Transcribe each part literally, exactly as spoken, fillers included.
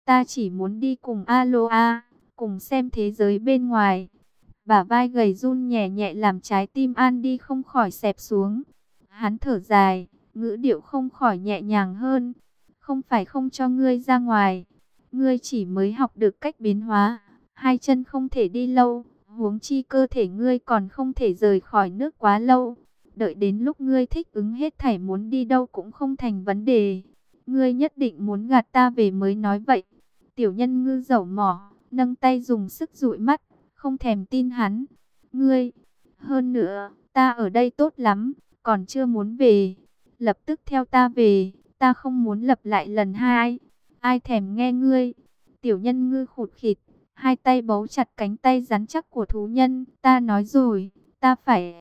ta chỉ muốn đi cùng Aloa, cùng xem thế giới bên ngoài. Bả vai gầy run nhẹ nhẹ làm trái tim Andy không khỏi xẹp xuống. Hắn thở dài, ngữ điệu không khỏi nhẹ nhàng hơn. Không phải không cho ngươi ra ngoài, ngươi chỉ mới học được cách biến hóa, hai chân không thể đi lâu, huống chi cơ thể ngươi còn không thể rời khỏi nước quá lâu. Đợi đến lúc ngươi thích ứng hết thảy, muốn đi đâu cũng không thành vấn đề. Ngươi nhất định muốn gạt ta về mới nói vậy. Tiểu nhân ngư dẩu mỏ, nâng tay dùng sức dụi mắt, không thèm tin hắn. Ngươi, hơn nữa, ta ở đây tốt lắm, còn chưa muốn về. Lập tức theo ta về, ta không muốn lặp lại lần hai. Ai thèm nghe ngươi. Tiểu nhân ngư khụt khịt, hai tay bấu chặt cánh tay rắn chắc của thú nhân. Ta nói rồi, ta phải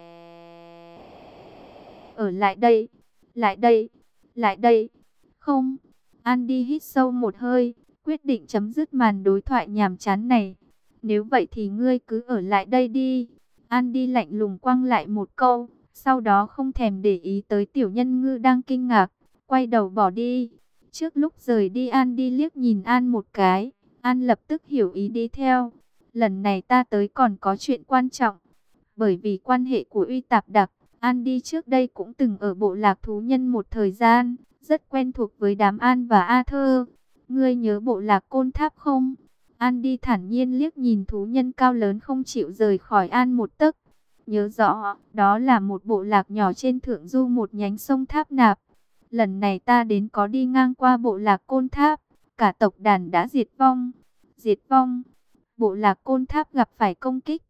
ở lại đây, lại đây, lại đây. Không, Andy hít sâu một hơi, quyết định chấm dứt màn đối thoại nhàm chán này. Nếu vậy thì ngươi cứ ở lại đây đi. Andy lạnh lùng quăng lại một câu, sau đó không thèm để ý tới tiểu nhân ngư đang kinh ngạc, quay đầu bỏ đi. Trước lúc rời đi Andy liếc nhìn An một cái, An lập tức hiểu ý đi theo. Lần này ta tới còn có chuyện quan trọng. Bởi vì quan hệ của Uy Tạp Đặc, Andy trước đây cũng từng ở bộ lạc thú nhân một thời gian, rất quen thuộc với đám An và Arthur. Ngươi nhớ bộ lạc Côn Tháp không? Andy thản nhiên liếc nhìn thú nhân cao lớn không chịu rời khỏi An một tấc. Nhớ rõ, đó là một bộ lạc nhỏ trên thượng du một nhánh sông Tháp Nạp. Lần này ta đến có đi ngang qua bộ lạc Côn Tháp, cả tộc đàn đã diệt vong. Diệt vong? Bộ lạc Côn Tháp gặp phải công kích.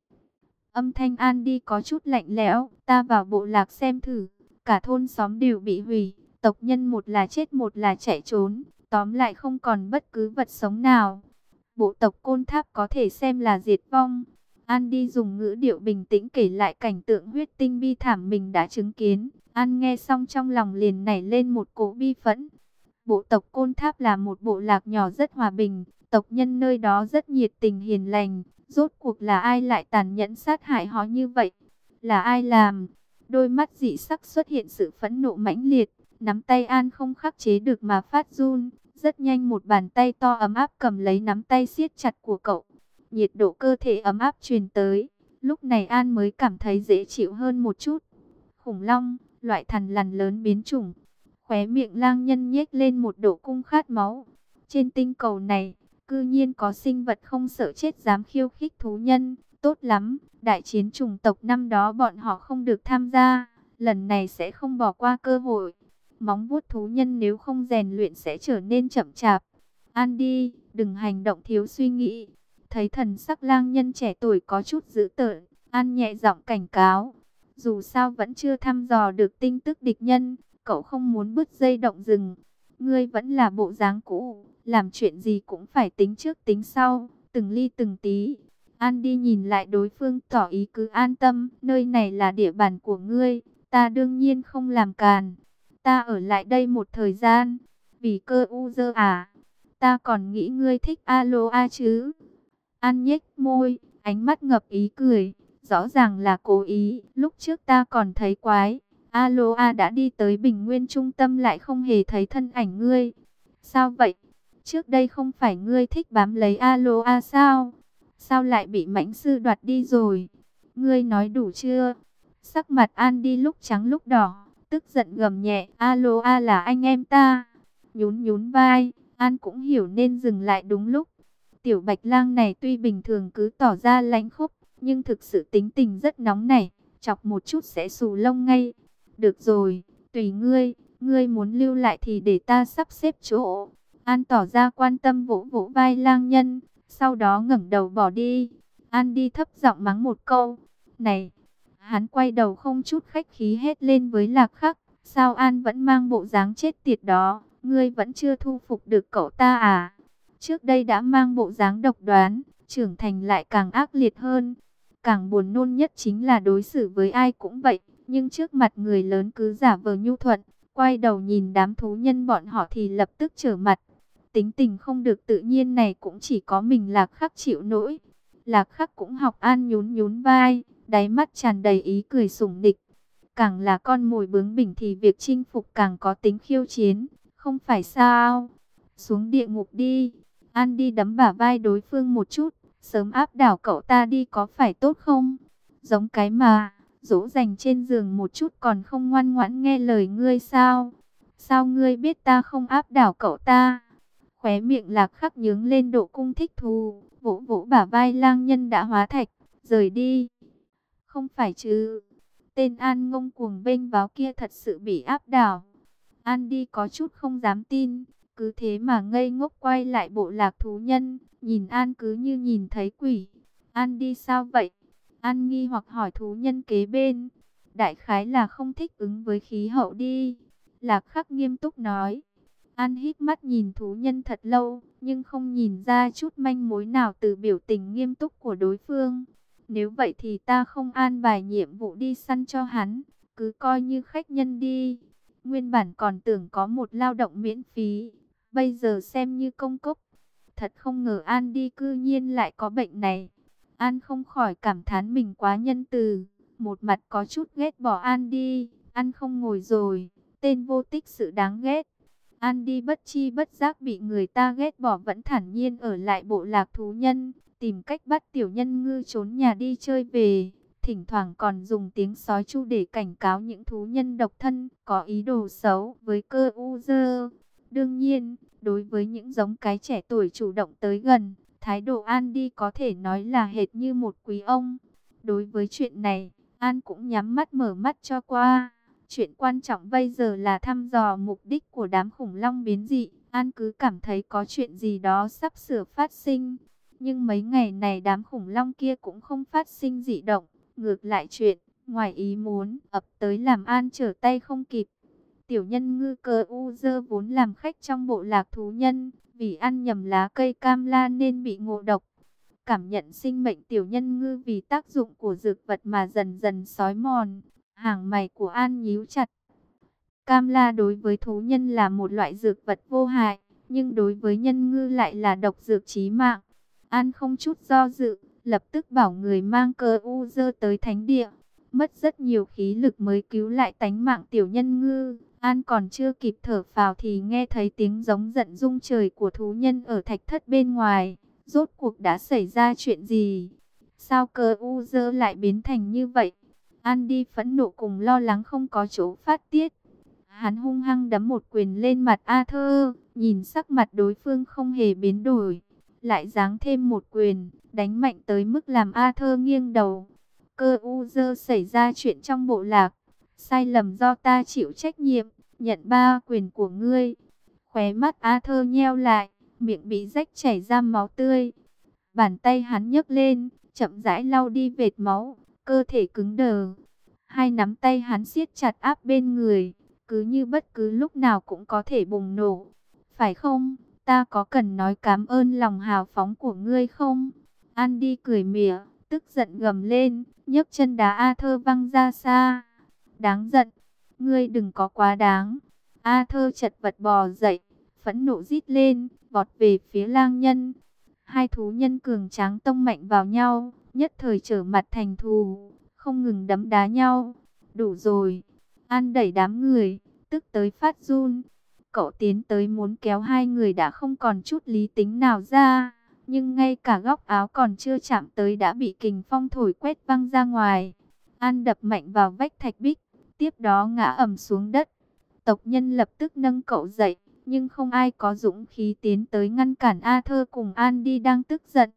Âm thanh Andy có chút lạnh lẽo, ta vào bộ lạc xem thử, cả thôn xóm đều bị hủy, tộc nhân một là chết một là chạy trốn, tóm lại không còn bất cứ vật sống nào. Bộ tộc Côn Tháp có thể xem là diệt vong. Andy dùng ngữ điệu bình tĩnh kể lại cảnh tượng huyết tinh bi thảm mình đã chứng kiến. An nghe xong trong lòng liền nảy lên một cỗ bi phẫn. Bộ tộc Côn Tháp là một bộ lạc nhỏ rất hòa bình, tộc nhân nơi đó rất nhiệt tình hiền lành. Rốt cuộc là ai lại tàn nhẫn sát hại họ như vậy? Là ai làm? Đôi mắt dị sắc xuất hiện sự phẫn nộ mãnh liệt, nắm tay An không khắc chế được mà phát run. Rất nhanh một bàn tay to ấm áp cầm lấy nắm tay siết chặt của cậu. Nhiệt độ cơ thể ấm áp truyền tới. Lúc này An mới cảm thấy dễ chịu hơn một chút. Khủng long, loại thằn lằn lớn biến chủng. Khóe miệng lang nhân nhếch lên một độ cung khát máu. Trên tinh cầu này, cư nhiên có sinh vật không sợ chết dám khiêu khích thú nhân. Tốt lắm, đại chiến chủng tộc năm đó bọn họ không được tham gia. Lần này sẽ không bỏ qua cơ hội. Móng vuốt thú nhân nếu không rèn luyện sẽ trở nên chậm chạp. Andy, đừng hành động thiếu suy nghĩ. Thấy thần sắc lang nhân trẻ tuổi có chút dữ tợn, An nhẹ giọng cảnh cáo. Dù sao vẫn chưa thăm dò được tin tức địch nhân, cậu không muốn bứt dây động rừng. Ngươi vẫn là bộ dáng cũ, làm chuyện gì cũng phải tính trước tính sau, từng ly từng tí. Andy nhìn lại đối phương tỏ ý cứ an tâm, nơi này là địa bàn của ngươi, ta đương nhiên không làm càn. Ta ở lại đây một thời gian, vì cơ u dơ à, ta còn nghĩ ngươi thích Aloha chứ. An nhếch môi, ánh mắt ngập ý cười, rõ ràng là cố ý, lúc trước ta còn thấy quái. Aloha đã đi tới Bình Nguyên trung tâm lại không hề thấy thân ảnh ngươi. Sao vậy? Trước đây không phải ngươi thích bám lấy Aloha sao? Sao lại bị mãnh sư đoạt đi rồi? Ngươi nói đủ chưa? Sắc mặt Andy lúc trắng lúc đỏ, tức giận gầm nhẹ. Aloha là anh em ta. Nhún nhún vai, An cũng hiểu nên dừng lại đúng lúc. Tiểu bạch lang này tuy bình thường cứ tỏ ra lãnh khốc, nhưng thực sự tính tình rất nóng nảy, chọc một chút sẽ xù lông ngay. Được rồi, tùy ngươi, ngươi muốn lưu lại thì để ta sắp xếp chỗ. An tỏ ra quan tâm vỗ vỗ vai lang nhân, sau đó ngẩng đầu bỏ đi. An đi thấp giọng mắng một câu. Này! Hắn quay đầu không chút khách khí hét lên với Lạc Khắc. Sao An vẫn mang bộ dáng chết tiệt đó? Ngươi vẫn chưa thu phục được cậu ta à? Trước đây đã mang bộ dáng độc đoán, trưởng thành lại càng ác liệt hơn. Càng buồn nôn nhất chính là đối xử với ai cũng vậy, nhưng trước mặt người lớn cứ giả vờ nhu thuận, quay đầu nhìn đám thú nhân bọn họ thì lập tức trở mặt. Tính tình không được tự nhiên này cũng chỉ có mình Lạc Khắc chịu nổi. Lạc Khắc cũng học An nhún nhún vai, đáy mắt tràn đầy ý cười sủng nịch. Càng là con mồi bướng bỉnh thì việc chinh phục càng có tính khiêu chiến, không phải sao? Xuống địa ngục đi. An đi đấm bả vai đối phương một chút, sớm áp đảo cậu ta đi có phải tốt không? Giống cái mà, dỗ dành trên giường một chút còn không ngoan ngoãn nghe lời ngươi sao? Sao ngươi biết ta không áp đảo cậu ta? Khóe miệng Lạc Khắc nhướng lên độ cung thích thú, vỗ vỗ bả vai lang nhân đã hóa thạch, rời đi. Không phải chứ, tên An ngông cuồng bênh váo kia thật sự bị áp đảo. An đi có chút không dám tin, cứ thế mà ngây ngốc quay lại bộ lạc thú nhân, nhìn An cứ như nhìn thấy quỷ. An đi sao vậy? An nghi hoặc hỏi thú nhân kế bên. Đại khái là không thích ứng với khí hậu đi. Lạc Khắc nghiêm túc nói. An hít mắt nhìn thú nhân thật lâu, nhưng không nhìn ra chút manh mối nào từ biểu tình nghiêm túc của đối phương. Nếu vậy thì ta không an bài nhiệm vụ đi săn cho hắn, cứ coi như khách nhân đi. Nguyên bản còn tưởng có một lao động miễn phí, bây giờ xem như công cốc. Thật không ngờ An đi cư nhiên lại có bệnh này. An không khỏi cảm thán mình quá nhân từ, một mặt có chút ghét bỏ An đi. Ăn không ngồi rồi, tên vô tích sự đáng ghét. An đi bất chi bất giác bị người ta ghét bỏ vẫn thản nhiên ở lại bộ lạc thú nhân, tìm cách bắt tiểu nhân ngư trốn nhà đi chơi về. Thỉnh thoảng còn dùng tiếng sói chu để cảnh cáo những thú nhân độc thân có ý đồ xấu với cơ u dơ. Đương nhiên, đối với những giống cái trẻ tuổi chủ động tới gần, thái độ An đi có thể nói là hệt như một quý ông. Đối với chuyện này, An cũng nhắm mắt mở mắt cho qua. Chuyện quan trọng bây giờ là thăm dò mục đích của đám khủng long biến dị. An cứ cảm thấy có chuyện gì đó sắp sửa phát sinh. Nhưng mấy ngày này đám khủng long kia cũng không phát sinh dị động. Ngược lại chuyện, ngoài ý muốn, ập tới làm An trở tay không kịp. Tiểu nhân ngư cơ u dơ vốn làm khách trong bộ lạc thú nhân. Vì ăn nhầm lá cây cam la nên bị ngộ độc. Cảm nhận sinh mệnh tiểu nhân ngư vì tác dụng của dược vật mà dần dần xói mòn. Hàng mày của An nhíu chặt. Cam la đối với thú nhân là một loại dược vật vô hại, nhưng đối với nhân ngư lại là độc dược chí mạng. An không chút do dự, lập tức bảo người mang cơ u dơ tới thánh địa. Mất rất nhiều khí lực mới cứu lại tánh mạng tiểu nhân ngư. An còn chưa kịp thở phào thì nghe thấy tiếng giống giận rung trời của thú nhân ở thạch thất bên ngoài. Rốt cuộc đã xảy ra chuyện gì? Sao cơ u dơ lại biến thành như vậy? An đi phẫn nộ cùng lo lắng không có chỗ phát tiết. Hắn hung hăng đấm một quyền lên mặt Arthur, nhìn sắc mặt đối phương không hề biến đổi. Lại giáng thêm một quyền, đánh mạnh tới mức làm Arthur nghiêng đầu. Cơ u dơ xảy ra chuyện trong bộ lạc. Sai lầm do ta chịu trách nhiệm, nhận ba quyền của ngươi. Khóe mắt Arthur nheo lại, miệng bị rách chảy ra máu tươi. Bàn tay hắn nhấc lên, chậm rãi lau đi vệt máu. Cơ thể cứng đờ, hai nắm tay hắn siết chặt áp bên người, cứ như bất cứ lúc nào cũng có thể bùng nổ. Phải không? Ta có cần nói cảm ơn lòng hào phóng của ngươi không? Andy cười mỉa, tức giận gầm lên, nhấc chân đá Arthur văng ra xa. Đáng giận, ngươi đừng có quá đáng. Arthur chật vật bò dậy, phẫn nộ rít lên, vọt về phía lang nhân. Hai thú nhân cường tráng tông mạnh vào nhau, nhất thời trở mặt thành thù, không ngừng đấm đá nhau. Đủ rồi. An đẩy đám người, tức tới phát run. Cậu tiến tới muốn kéo hai người đã không còn chút lý tính nào ra, nhưng ngay cả góc áo còn chưa chạm tới đã bị kình phong thổi quét văng ra ngoài. An đập mạnh vào vách thạch bích, tiếp đó ngã ầm xuống đất. Tộc nhân lập tức nâng cậu dậy, nhưng không ai có dũng khí tiến tới ngăn cản Arthur cùng An đi đang tức giận.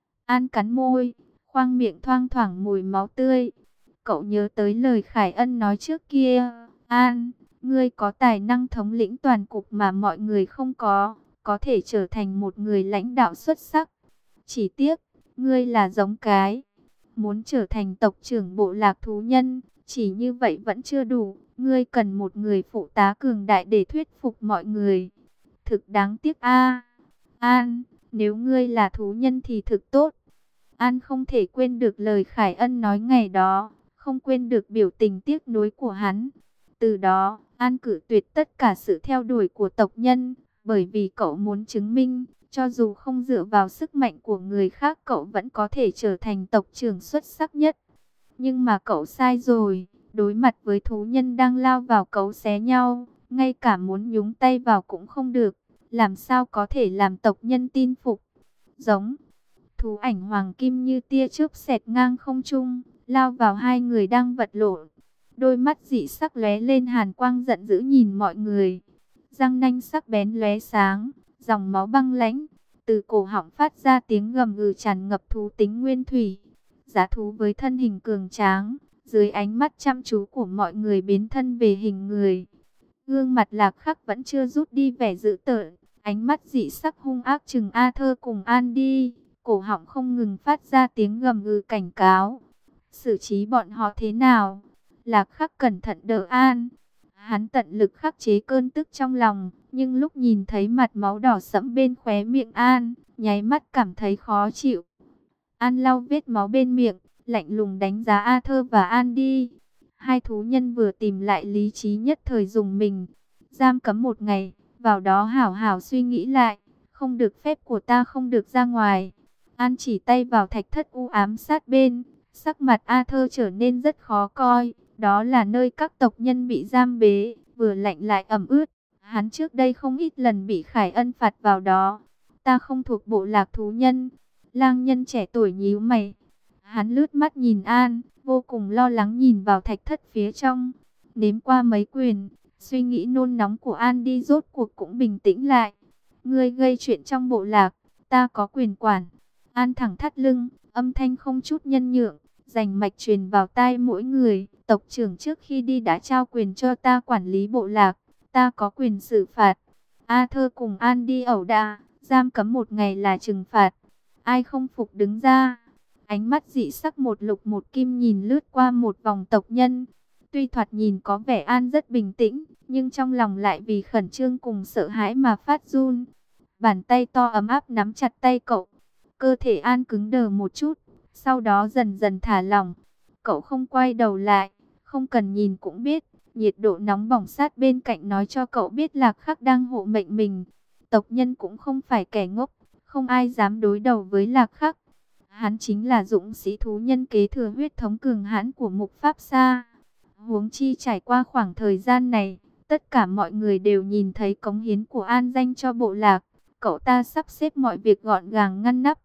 An cắn môi, khoang miệng thoang thoảng mùi máu tươi. Cậu nhớ tới lời Khải Ân nói trước kia. An, ngươi có tài năng thống lĩnh toàn cục mà mọi người không có, có thể trở thành một người lãnh đạo xuất sắc. Chỉ tiếc, ngươi là giống cái. Muốn trở thành tộc trưởng bộ lạc thú nhân, chỉ như vậy vẫn chưa đủ. Ngươi cần một người phụ tá cường đại để thuyết phục mọi người. Thực đáng tiếc a. An, nếu ngươi là thú nhân thì thực tốt. An không thể quên được lời Khải Ân nói ngày đó, không quên được biểu tình tiếc nuối của hắn. Từ đó, An cử tuyệt tất cả sự theo đuổi của tộc nhân, bởi vì cậu muốn chứng minh, cho dù không dựa vào sức mạnh của người khác cậu vẫn có thể trở thành tộc trưởng xuất sắc nhất. Nhưng mà cậu sai rồi, đối mặt với thú nhân đang lao vào cấu xé nhau, ngay cả muốn nhúng tay vào cũng không được. làm sao có thể làm tộc nhân tin phục. Giống, thú ảnh hoàng kim như tia chớp xẹt ngang không trung, lao vào hai người đang vật lộn. Đôi mắt dị sắc lóe lên hàn quang giận dữ nhìn mọi người. Răng nanh sắc bén lóe sáng, dòng máu băng lãnh, từ cổ họng phát ra tiếng gầm gừ tràn ngập thú tính nguyên thủy. Giá thú với thân hình cường tráng, dưới ánh mắt chăm chú của mọi người biến thân về hình người. Gương mặt Lạc Khắc vẫn chưa rút đi vẻ dữ tợn, ánh mắt dị sắc hung ác trừng Arthur cùng Andy, cổ họng không ngừng phát ra tiếng gầm gừ cảnh cáo. Xử trí bọn họ thế nào? Lạc Khắc cẩn thận đỡ An. Hắn tận lực khắc chế cơn tức trong lòng, nhưng lúc nhìn thấy mặt máu đỏ sẫm bên khóe miệng An, nháy mắt cảm thấy khó chịu. An lau vết máu bên miệng, lạnh lùng đánh giá Arthur và Andy. Hai thú nhân vừa tìm lại lý trí nhất thời dùng mình. Giam cấm một ngày, vào đó hảo hảo suy nghĩ lại. Không được phép của ta không được ra ngoài. An chỉ tay vào thạch thất u ám sát bên. Sắc mặt Arthur trở nên rất khó coi. Đó là nơi các tộc nhân bị giam bế, vừa lạnh lại ẩm ướt. Hắn trước đây không ít lần bị Khải Ân phạt vào đó. Ta không thuộc bộ lạc thú nhân. Lang nhân trẻ tuổi nhíu mày. Hắn lướt mắt nhìn An, vô cùng lo lắng nhìn vào thạch thất phía trong. Nếm qua mấy quyền, suy nghĩ nôn nóng của An đi rốt cuộc cũng bình tĩnh lại. Ngươi gây chuyện trong bộ lạc, ta có quyền quản. An thẳng thắt lưng, âm thanh không chút nhân nhượng, rành mạch truyền vào tai mỗi người. Tộc trưởng trước khi đi đã trao quyền cho ta quản lý bộ lạc, ta có quyền xử phạt. Arthur cùng An đi ẩu đả, giam cấm một ngày là trừng phạt. Ai không phục đứng ra. Ánh mắt dị sắc một lục một kim nhìn lướt qua một vòng tộc nhân. Tuy thoạt nhìn có vẻ An rất bình tĩnh, nhưng trong lòng lại vì khẩn trương cùng sợ hãi mà phát run. Bàn tay to ấm áp nắm chặt tay cậu. Cơ thể An cứng đờ một chút, sau đó dần dần thả lỏng. Cậu không quay đầu lại, không cần nhìn cũng biết. Nhiệt độ nóng bỏng sát bên cạnh nói cho cậu biết Lạc Khắc đang hộ mệnh mình. Tộc nhân cũng không phải kẻ ngốc, không ai dám đối đầu với Lạc Khắc. Hắn chính là dũng sĩ thú nhân kế thừa huyết thống cường hãn của Mục Pháp Sa. Huống chi trải qua khoảng thời gian này, tất cả mọi người đều nhìn thấy cống hiến của An dành cho bộ lạc. Cậu ta sắp xếp mọi việc gọn gàng ngăn nắp.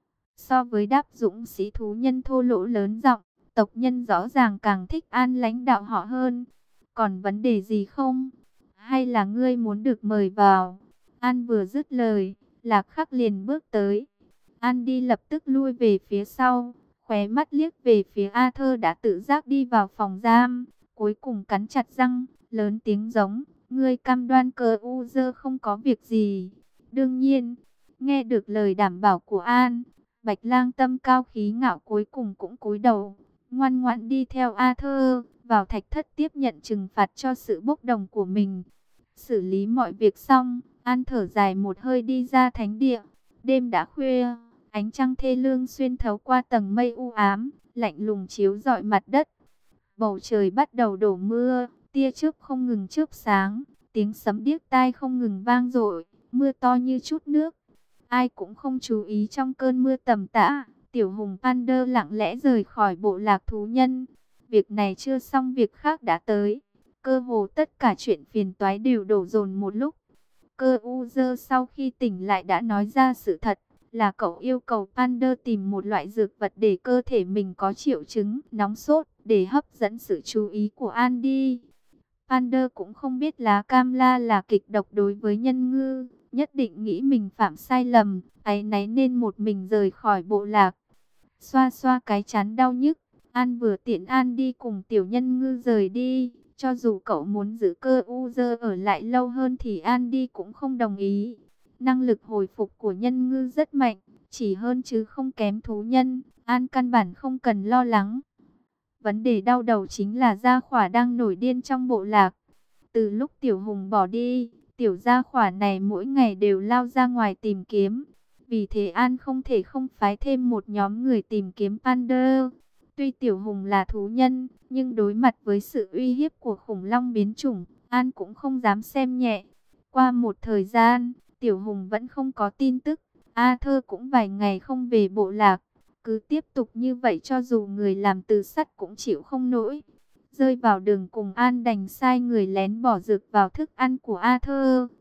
So với đáp dũng sĩ thú nhân thô lỗ lớn giọng, tộc nhân rõ ràng càng thích An lãnh đạo họ hơn. Còn vấn đề gì không? Hay là ngươi muốn được mời vào? An vừa dứt lời, Lạc Khắc liền bước tới. Andy lập tức lui về phía sau, khóe mắt liếc về phía Arthur đã tự giác đi vào phòng giam, cuối cùng cắn chặt răng, lớn tiếng giống, ngươi cam đoan cờ u dơ không có việc gì. Đương nhiên, nghe được lời đảm bảo của An, Bạch Lang tâm cao khí ngạo cuối cùng cũng cúi đầu, ngoan ngoãn đi theo Arthur, vào thạch thất tiếp nhận trừng phạt cho sự bốc đồng của mình. Xử lý mọi việc xong, An thở dài một hơi đi ra thánh địa. Đêm đã khuya, ánh trăng thê lương xuyên thấu qua tầng mây u ám, lạnh lùng chiếu rọi mặt đất. Bầu trời bắt đầu đổ mưa, tia chớp không ngừng chớp sáng, tiếng sấm điếc tai không ngừng vang dội, mưa to như chút nước. Ai cũng không chú ý trong cơn mưa tầm tã, Tiểu Hùng Panda lặng lẽ rời khỏi bộ lạc thú nhân. Việc này chưa xong việc khác đã tới. Cơ hồ tất cả chuyện phiền toái đều đổ dồn một lúc. Cơ u dơ sau khi tỉnh lại đã nói ra sự thật, là cậu yêu cầu Panda tìm một loại dược vật để cơ thể mình có triệu chứng nóng sốt, để hấp dẫn sự chú ý của Andy. Panda cũng không biết lá cam la là kịch độc đối với nhân ngư, nhất định nghĩ mình phạm sai lầm, áy náy nên một mình rời khỏi bộ lạc. Xoa xoa cái chán đau nhức, An vừa tiện Andy cùng tiểu nhân ngư rời đi. Cho dù cậu muốn giữ cơ u dơ ở lại lâu hơn thì Andy cũng không đồng ý. Năng lực hồi phục của nhân ngư rất mạnh, chỉ hơn chứ không kém thú nhân. An căn bản không cần lo lắng. Vấn đề đau đầu chính là Gia Khỏa đang nổi điên trong bộ lạc. Từ lúc Tiểu Hùng bỏ đi, Tiểu Gia Khỏa này mỗi ngày đều lao ra ngoài tìm kiếm. Vì thế An không thể không phái thêm một nhóm người tìm kiếm Panda. Tuy Tiểu Hùng là thú nhân, nhưng đối mặt với sự uy hiếp của khủng long biến chủng, An cũng không dám xem nhẹ. Qua một thời gian, Tiểu Hùng vẫn không có tin tức. Arthur cũng vài ngày không về bộ lạc. Cứ tiếp tục như vậy cho dù người làm từ sắt cũng chịu không nổi. Rơi vào đường cùng An đành sai người lén bỏ dược vào thức ăn của Arthur.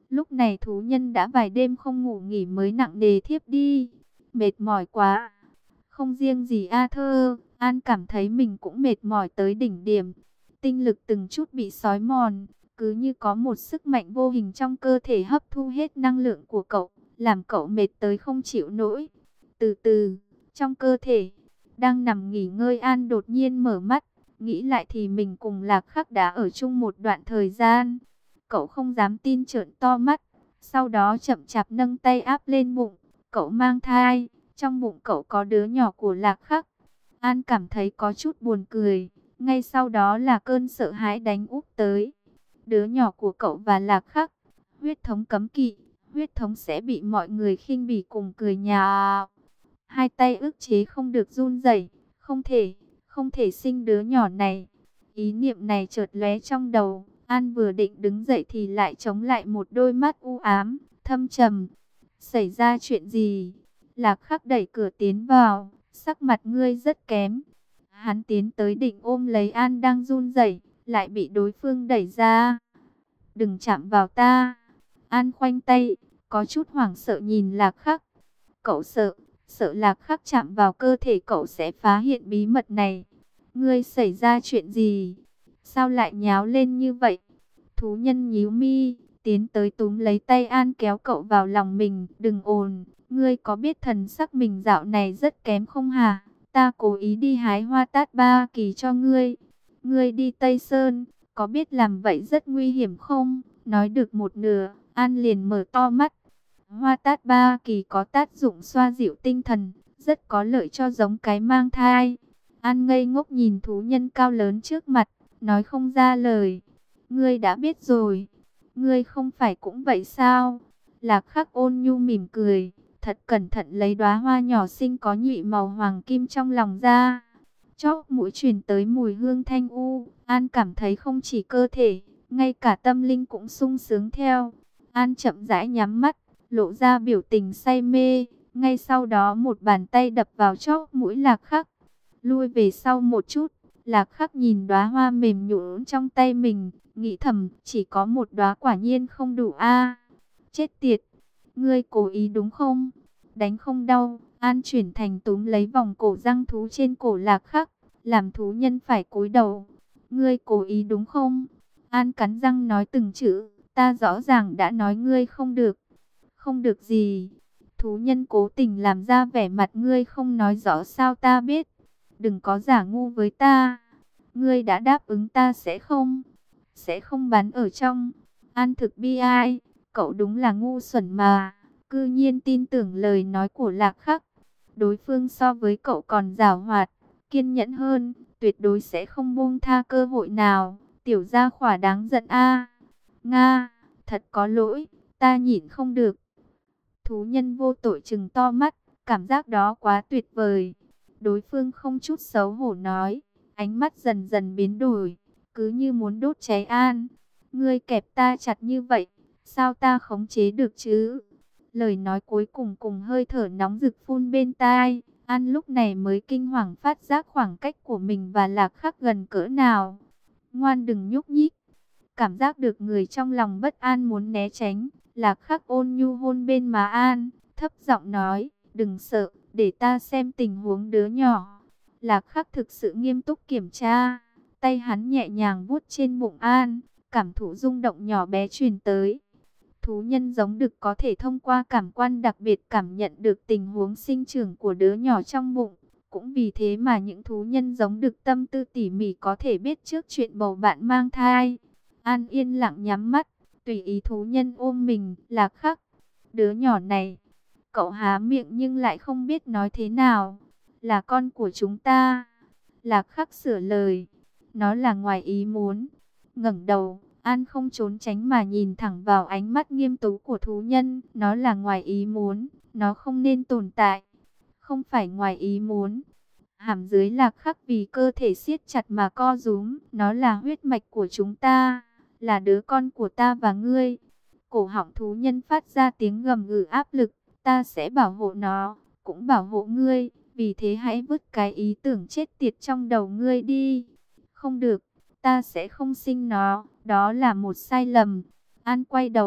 Lúc này thú nhân đã vài đêm không ngủ nghỉ mới nặng nề thiếp đi. Mệt mỏi quá. Không riêng gì A Thơ, An cảm thấy mình cũng mệt mỏi tới đỉnh điểm. Tinh lực từng chút bị xói mòn, cứ như có một sức mạnh vô hình trong cơ thể hấp thu hết năng lượng của cậu, làm cậu mệt tới không chịu nổi. Từ từ, trong cơ thể, đang nằm nghỉ ngơi An đột nhiên mở mắt, nghĩ lại thì mình cùng Lạc Khắc đã ở chung một đoạn thời gian. Cậu không dám tin trợn to mắt, sau đó chậm chạp nâng tay áp lên bụng, cậu mang thai, trong bụng cậu có đứa nhỏ của Lạc Khắc. An cảm thấy có chút buồn cười, ngay sau đó là cơn sợ hãi đánh úp tới. Đứa nhỏ của cậu và Lạc Khắc, huyết thống cấm kỵ, huyết thống sẽ bị mọi người khinh bỉ cùng cười nhạo. Hai tay ức chế không được run rẩy, không thể, không thể sinh đứa nhỏ này. Ý niệm này chợt lóe trong đầu, An vừa định đứng dậy thì lại chống lại một đôi mắt u ám, thâm trầm. Xảy ra chuyện gì? Lạc Khắc đẩy cửa tiến vào, sắc mặt ngươi rất kém. Hắn tiến tới định ôm lấy An đang run rẩy, lại bị đối phương đẩy ra. Đừng chạm vào ta. An khoanh tay, có chút hoảng sợ nhìn Lạc Khắc. Cậu sợ, sợ Lạc Khắc chạm vào cơ thể cậu sẽ phá hiện bí mật này. Ngươi xảy ra chuyện gì? Sao lại nháo lên như vậy? Thú nhân nhíu mi, tiến tới túm lấy tay An kéo cậu vào lòng mình. Đừng ồn, ngươi có biết thần sắc mình dạo này rất kém không hả? Ta cố ý đi hái hoa tát ba kỳ cho ngươi. Ngươi đi Tây Sơn, có biết làm vậy rất nguy hiểm không? Nói được một nửa, An liền mở to mắt. Hoa tát ba kỳ có tác dụng xoa dịu tinh thần, rất có lợi cho giống cái mang thai. An ngây ngốc nhìn thú nhân cao lớn trước mặt, nói không ra lời. Ngươi đã biết rồi, ngươi không phải cũng vậy sao? Lạc Khắc ôn nhu mỉm cười, thật cẩn thận lấy đóa hoa nhỏ xinh có nhụy màu hoàng kim trong lòng ra. Chóp mũi truyền tới mùi hương thanh u, An cảm thấy không chỉ cơ thể, ngay cả tâm linh cũng sung sướng theo. An chậm rãi nhắm mắt, lộ ra biểu tình say mê, ngay sau đó một bàn tay đập vào chóp mũi Lạc Khắc. Lui về sau một chút, Lạc Khắc nhìn đóa hoa mềm nhũn trong tay mình, nghĩ thầm, chỉ có một đóa quả nhiên không đủ a. Chết tiệt, ngươi cố ý đúng không? Đánh không đau, An chuyển thành túm lấy vòng cổ răng thú trên cổ Lạc Khắc, làm thú nhân phải cúi đầu. Ngươi cố ý đúng không? An cắn răng nói từng chữ, ta rõ ràng đã nói ngươi không được. Không được gì? Thú nhân cố tình làm ra vẻ mặt ngươi không nói rõ sao ta biết. Đừng có giả ngu với ta. Ngươi đã đáp ứng ta sẽ không, sẽ không bắn ở trong. An thực bi ai, cậu đúng là ngu xuẩn mà, cư nhiên tin tưởng lời nói của Lạc Khắc. Đối phương so với cậu còn giàu hoạt, kiên nhẫn hơn, tuyệt đối sẽ không buông tha cơ hội nào. Tiểu gia khỏa đáng giận a. Nga, thật có lỗi, ta nhịn không được. Thú nhân vô tội trừng to mắt, cảm giác đó quá tuyệt vời. Đối phương không chút xấu hổ nói, ánh mắt dần dần biến đổi, cứ như muốn đốt cháy An. Ngươi kẹp ta chặt như vậy, sao ta khống chế được chứ? Lời nói cuối cùng cùng hơi thở nóng rực phun bên tai. An lúc này mới kinh hoàng phát giác khoảng cách của mình và Lạc Khắc gần cỡ nào. Ngoan đừng nhúc nhích. Cảm giác được người trong lòng bất an muốn né tránh. Lạc Khắc ôn nhu hôn bên má An, thấp giọng nói, đừng sợ, để ta xem tình huống đứa nhỏ. Lạc Khắc thực sự nghiêm túc kiểm tra, tay hắn nhẹ nhàng vuốt trên bụng An, cảm thụ rung động nhỏ bé truyền tới. Thú nhân giống đực có thể thông qua cảm quan đặc biệt cảm nhận được tình huống sinh trưởng của đứa nhỏ trong bụng. Cũng vì thế mà những thú nhân giống đực tâm tư tỉ mỉ có thể biết trước chuyện bầu bạn mang thai. An yên lặng nhắm mắt, tùy ý thú nhân ôm mình. Lạc Khắc, đứa nhỏ này, cậu há miệng nhưng lại không biết nói thế nào. Là con của chúng ta. Lạc Khắc sửa lời, nó là ngoài ý muốn. Ngẩng đầu, An không trốn tránh mà nhìn thẳng vào ánh mắt nghiêm túc của thú nhân. Nó là ngoài ý muốn, nó không nên tồn tại. Không phải ngoài ý muốn. Hàm dưới Lạc Khắc vì cơ thể siết chặt mà co rúm. Nó là huyết mạch của chúng ta, là đứa con của ta và ngươi. Cổ họng thú nhân phát ra tiếng gầm gừ áp lực. Ta sẽ bảo hộ nó, cũng bảo hộ ngươi. Vì thế hãy vứt cái ý tưởng chết tiệt trong đầu ngươi đi. Không được, ta sẽ không sinh nó, đó là một sai lầm. An quay đầu, vẻ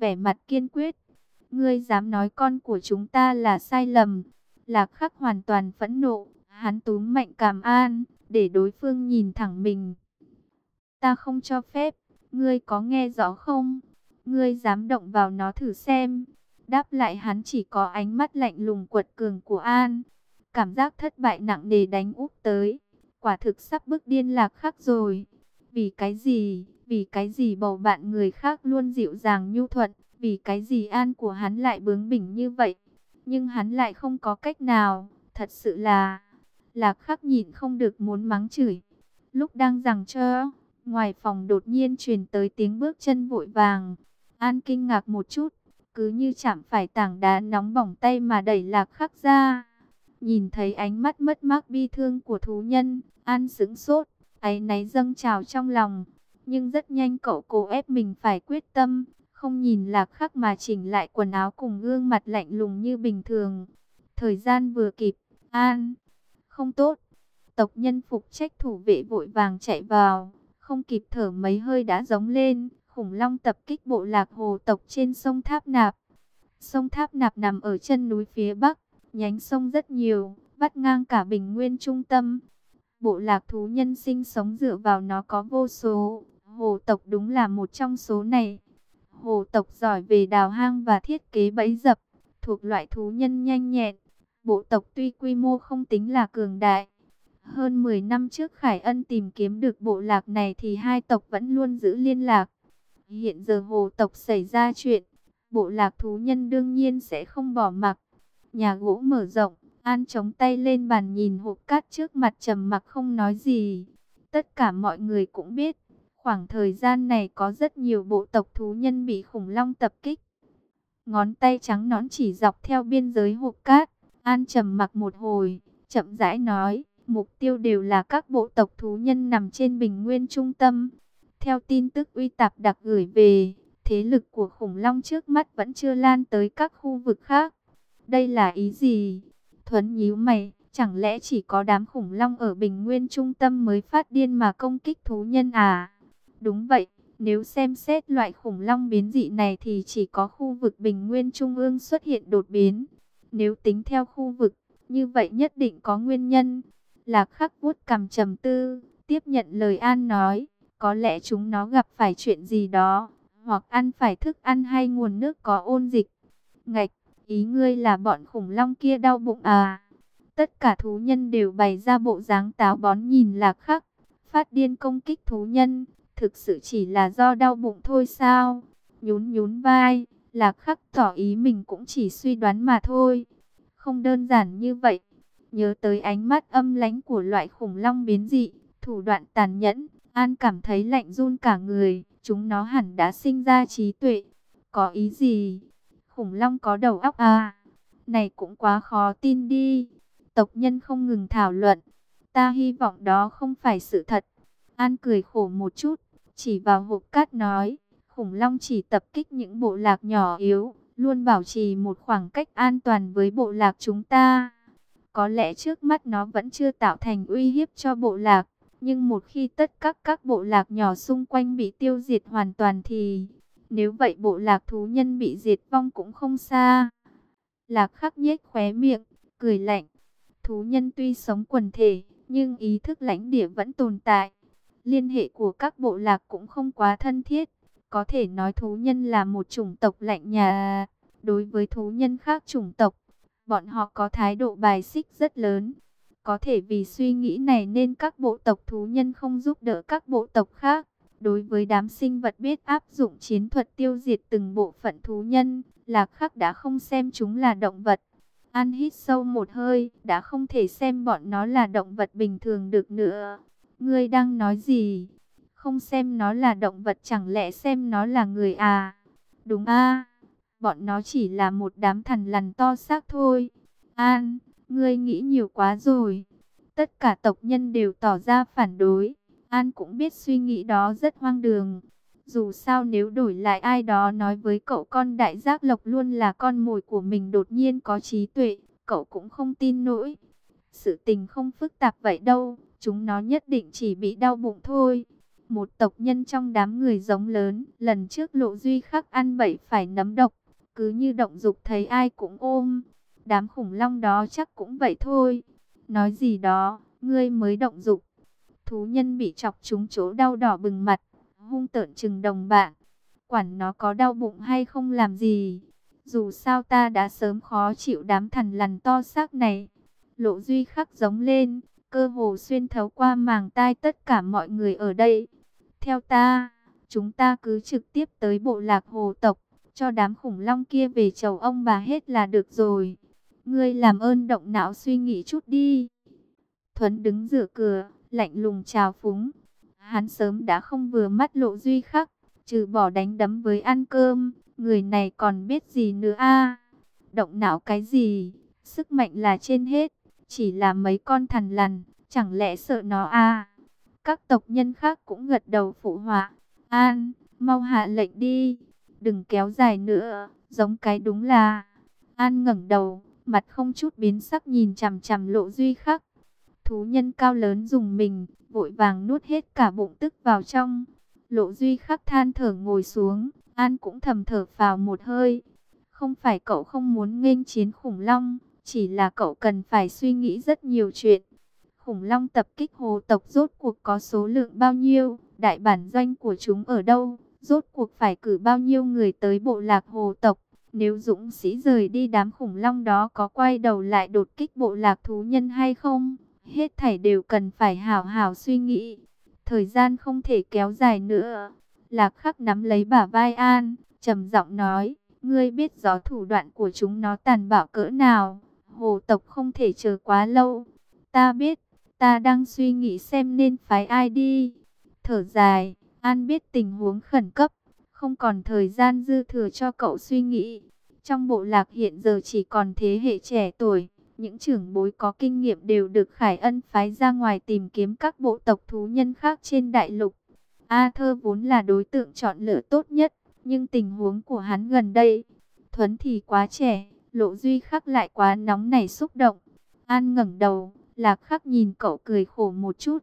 vẻ mặt kiên quyết. Ngươi dám nói con của chúng ta là sai lầm? Lạc Khắc hoàn toàn phẫn nộ, hắn túm mạnh Cảm An, để đối phương nhìn thẳng mình. Ta không cho phép, ngươi có nghe rõ không? Ngươi dám động vào nó thử xem. Đáp lại hắn chỉ có ánh mắt lạnh lùng quật cường của An. Cảm giác thất bại nặng nề đánh úp tới. Quả thực sắp bức điên Lạc Khắc rồi. Vì cái gì? Vì cái gì bầu bạn người khác luôn dịu dàng nhu thuận? Vì cái gì An của hắn lại bướng bỉnh như vậy? Nhưng hắn lại không có cách nào. Thật sự là... Lạc Khắc nhịn không được muốn mắng chửi. Lúc đang giằng co, ngoài phòng đột nhiên truyền tới tiếng bước chân vội vàng. An kinh ngạc một chút, cứ như chạm phải tảng đá nóng bỏng tay mà đẩy Lạc Khắc ra. Nhìn thấy ánh mắt mất mát bi thương của thú nhân, An sững sốt, áy náy dâng trào trong lòng. Nhưng rất nhanh cậu cố ép mình phải quyết tâm, không nhìn Lạc Khắc mà chỉnh lại quần áo cùng gương mặt lạnh lùng như bình thường. Thời gian vừa kịp, An, không tốt. Tộc nhân phục trách thủ vệ vội vàng chạy vào, không kịp thở mấy hơi đã giống lên. Khủng long tập kích bộ lạc hồ tộc trên sông Tháp Nạp. Sông Tháp Nạp nằm ở chân núi phía bắc, nhánh sông rất nhiều, vắt ngang cả bình nguyên trung tâm. Bộ lạc thú nhân sinh sống dựa vào nó có vô số, hồ tộc đúng là một trong số này. Hồ tộc giỏi về đào hang và thiết kế bẫy dập, thuộc loại thú nhân nhanh nhẹn. Bộ tộc tuy quy mô không tính là cường đại. Hơn mười năm trước Khải Ân tìm kiếm được bộ lạc này thì hai tộc vẫn luôn giữ liên lạc. Hiện giờ hồ tộc xảy ra chuyện, bộ lạc thú nhân đương nhiên sẽ không bỏ mặc. Nhà gỗ mở rộng, An chống tay lên bàn nhìn hộp cát trước mặt trầm mặc không nói gì. Tất cả mọi người cũng biết, khoảng thời gian này có rất nhiều bộ tộc thú nhân bị khủng long tập kích. Ngón tay trắng nõn chỉ dọc theo biên giới hộp cát, An trầm mặc một hồi, chậm rãi nói, mục tiêu đều là các bộ tộc thú nhân nằm trên bình nguyên trung tâm. Theo tin tức uy tạp đặc gửi về, thế lực của khủng long trước mắt vẫn chưa lan tới các khu vực khác. Đây là ý gì? Thuấn nhíu mày, chẳng lẽ chỉ có đám khủng long ở bình nguyên trung tâm mới phát điên mà công kích thú nhân à? Đúng vậy, nếu xem xét loại khủng long biến dị này thì chỉ có khu vực bình nguyên trung ương xuất hiện đột biến. Nếu tính theo khu vực, như vậy nhất định có nguyên nhân. Lạc Khắc vuốt cằm trầm tư, tiếp nhận lời An nói. Có lẽ chúng nó gặp phải chuyện gì đó, hoặc ăn phải thức ăn hay nguồn nước có ôn dịch. Ngạch, ý ngươi là bọn khủng long kia đau bụng à? Tất cả thú nhân đều bày ra bộ dáng táo bón nhìn Lạc Khắc, phát điên công kích thú nhân. Thực sự chỉ là do đau bụng thôi sao? Nhún nhún vai, Lạc Khắc tỏ ý mình cũng chỉ suy đoán mà thôi. Không đơn giản như vậy. Nhớ tới ánh mắt âm lãnh của loại khủng long biến dị, thủ đoạn tàn nhẫn, An cảm thấy lạnh run cả người. Chúng nó hẳn đã sinh ra trí tuệ. Có ý gì? Khủng long có đầu óc à? Này cũng quá khó tin đi. Tộc nhân không ngừng thảo luận. Ta hy vọng đó không phải sự thật. An cười khổ một chút, chỉ vào hộp cát nói. Khủng long chỉ tập kích những bộ lạc nhỏ yếu, luôn bảo trì một khoảng cách an toàn với bộ lạc chúng ta. Có lẽ trước mắt nó vẫn chưa tạo thành uy hiếp cho bộ lạc. Nhưng một khi tất các các bộ lạc nhỏ xung quanh bị tiêu diệt hoàn toàn thì... Nếu vậy bộ lạc thú nhân bị diệt vong cũng không xa. Lạc Khắc nhếch khóe miệng, cười lạnh. Thú nhân tuy sống quần thể, nhưng ý thức lãnh địa vẫn tồn tại. Liên hệ của các bộ lạc cũng không quá thân thiết. Có thể nói thú nhân là một chủng tộc lạnh nhà. Đối với thú nhân khác chủng tộc, bọn họ có thái độ bài xích rất lớn. Có thể vì suy nghĩ này nên các bộ tộc thú nhân không giúp đỡ các bộ tộc khác. Đối với đám sinh vật biết áp dụng chiến thuật tiêu diệt từng bộ phận thú nhân, Lạc Khắc đã không xem chúng là động vật. An hít sâu một hơi, đã không thể xem bọn nó là động vật bình thường được nữa. Ngươi đang nói gì? Không xem nó là động vật chẳng lẽ xem nó là người à? Đúng a, bọn nó chỉ là một đám thằn lằn to xác thôi. An, ngươi nghĩ nhiều quá rồi. Tất cả tộc nhân đều tỏ ra phản đối. An cũng biết suy nghĩ đó rất hoang đường. Dù sao nếu đổi lại ai đó nói với cậu con đại giác lộc luôn là con mồi của mình đột nhiên có trí tuệ, cậu cũng không tin nổi. Sự tình không phức tạp vậy đâu, chúng nó nhất định chỉ bị đau bụng thôi. Một tộc nhân trong đám người giống lớn, lần trước Lộ Duy Khắc ăn bậy phải nấm độc, cứ như động dục thấy ai cũng ôm. Đám khủng long đó chắc cũng vậy thôi. Nói gì đó, ngươi mới động dục. Thú nhân bị chọc trúng chỗ đau đỏ bừng mặt, hung tợn chừng đồng bạn. Quản nó có đau bụng hay không làm gì. Dù sao ta đã sớm khó chịu đám thằn lằn to xác này. Lộ Duy Khắc giống lên, cơ hồ xuyên thấu qua màng tai tất cả mọi người ở đây. Theo ta, chúng ta cứ trực tiếp tới bộ lạc hồ tộc, cho đám khủng long kia về chầu ông bà hết là được rồi. Ngươi làm ơn động não suy nghĩ chút đi. Thuấn đứng giữa cửa, lạnh lùng chào phúng. Hắn sớm đã không vừa mắt Lộ Duy Khắc, trừ bỏ đánh đấm với ăn cơm, người này còn biết gì nữa a? Động não cái gì? Sức mạnh là trên hết, chỉ là mấy con thằn lằn, chẳng lẽ sợ nó a? Các tộc nhân khác cũng gật đầu phụ họa. An, mau hạ lệnh đi, đừng kéo dài nữa, giống cái đúng là. An ngẩng đầu, mặt không chút biến sắc nhìn chằm chằm Lộ Duy Khắc. Thú nhân cao lớn dùng mình, vội vàng nuốt hết cả bụng tức vào trong. Lộ Duy Khắc than thở ngồi xuống, An cũng thầm thở phào một hơi. Không phải cậu không muốn nghênh chiến khủng long, chỉ là cậu cần phải suy nghĩ rất nhiều chuyện. Khủng long tập kích hồ tộc rốt cuộc có số lượng bao nhiêu, đại bản doanh của chúng ở đâu, rốt cuộc phải cử bao nhiêu người tới bộ lạc hồ tộc. Nếu dũng sĩ rời đi đám khủng long đó có quay đầu lại đột kích bộ lạc thú nhân hay không, hết thảy đều cần phải hảo hảo suy nghĩ. Thời gian không thể kéo dài nữa. Lạc Khắc nắm lấy bả vai An, trầm giọng nói, ngươi biết rõ thủ đoạn của chúng nó tàn bạo cỡ nào, hồ tộc không thể chờ quá lâu. Ta biết, ta đang suy nghĩ xem nên phái ai đi. Thở dài, An biết tình huống khẩn cấp, không còn thời gian dư thừa cho cậu suy nghĩ. Trong bộ lạc hiện giờ chỉ còn thế hệ trẻ tuổi, những trưởng bối có kinh nghiệm đều được Khải Ân phái ra ngoài tìm kiếm các bộ tộc thú nhân khác trên đại lục. A Thơ vốn là đối tượng chọn lựa tốt nhất, nhưng tình huống của hắn gần đây, Thuấn thì quá trẻ, Lộ Duy Khắc lại quá nóng nảy xúc động. An ngẩng đầu, Lạc Khắc nhìn cậu cười khổ một chút.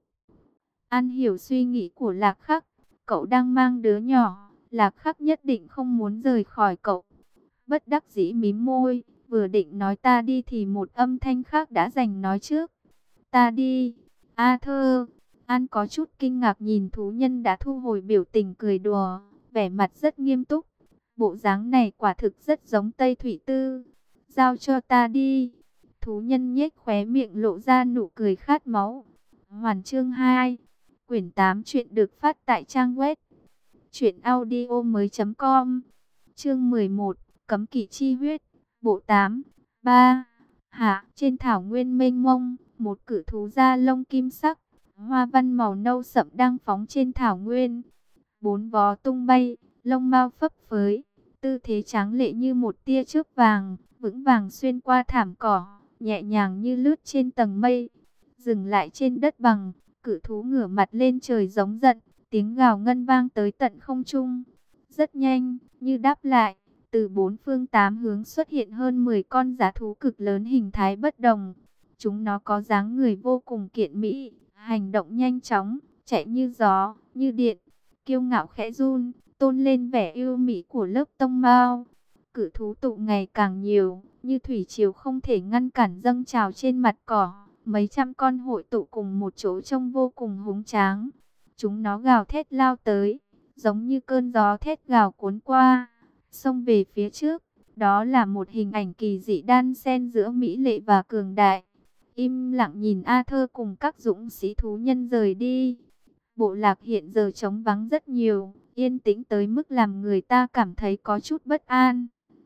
An hiểu suy nghĩ của Lạc Khắc, cậu đang mang đứa nhỏ, Lạc Khắc nhất định không muốn rời khỏi cậu. Bất đắc dĩ mím môi, vừa định nói ta đi thì một âm thanh khác đã giành nói trước. Ta đi, A Thơ. An có chút kinh ngạc nhìn thú nhân đã thu hồi biểu tình cười đùa, vẻ mặt rất nghiêm túc. Bộ dáng này quả thực rất giống Tây Thủy Tư. Giao cho ta đi. Thú nhân nhếch khóe miệng lộ ra nụ cười khát máu. Hoàn chương hai, quyển tám truyện được phát tại trang web truyện audio mới chấm com. Chương mười một, cấm kỵ chi huyết, bộ tám. ba. Hạ, trên thảo nguyên mênh mông, một cự thú da lông kim sắc, hoa văn màu nâu sậm đang phóng trên thảo nguyên. Bốn vó tung bay, lông mao phấp phới, tư thế tráng lệ như một tia chớp vàng, vững vàng xuyên qua thảm cỏ, nhẹ nhàng như lướt trên tầng mây. Dừng lại trên đất bằng, cự thú ngửa mặt lên trời giống giận, tiếng gào ngân vang tới tận không trung. Rất nhanh, như đáp lại, từ bốn phương tám hướng xuất hiện hơn mười con dã thú cực lớn hình thái bất đồng. Chúng nó có dáng người vô cùng kiện mỹ, hành động nhanh chóng, chạy như gió, như điện, kiêu ngạo khẽ run, tôn lên vẻ yêu mỹ của lớp tông mao. Cự thú tụ ngày càng nhiều, như thủy triều không thể ngăn cản dâng trào trên mặt cỏ. Mấy trăm con hội tụ cùng một chỗ trông vô cùng hùng tráng. Chúng nó gào thét lao tới, giống như cơn gió thét gào cuốn qua, xông về phía trước. Đó là một hình ảnh kỳ dị đan xen giữa mỹ lệ và cường đại. Im lặng nhìn A Thơ cùng các dũng sĩ thú nhân rời đi. Bộ lạc hiện giờ trống vắng rất nhiều, yên tĩnh tới mức làm người ta cảm thấy có chút bất an.